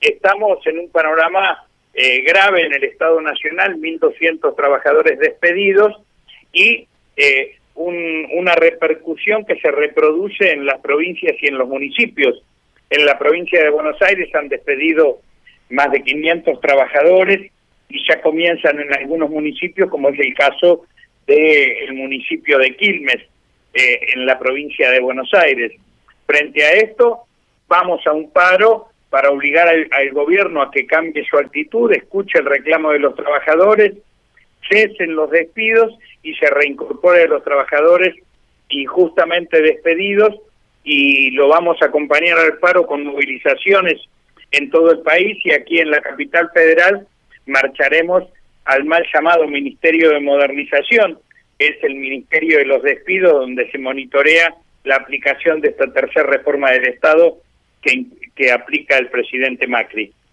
estamos en un panorama grave en el Estado Nacional, 1.200 trabajadores despedidos y una repercusión que se reproduce en las provincias y en los municipios. En la provincia de Buenos Aires han despedido más de 500 trabajadores y ya comienzan en algunos municipios, como es el caso del municipio de Quilmes, en la provincia de Buenos Aires. Frente a esto, vamos a un paro para obligar al gobierno a que cambie su actitud, escuche el reclamo de los trabajadores, cesen los despidos y se reincorpore a los trabajadores injustamente despedidos, y lo vamos a acompañar al paro con movilizaciones en todo el país, y aquí en la capital federal marcharemos al mal llamado Ministerio de Modernización. Es el Ministerio de los Despidos, donde se monitorea la aplicación de esta tercera reforma del Estado que aplica el presidente Macri.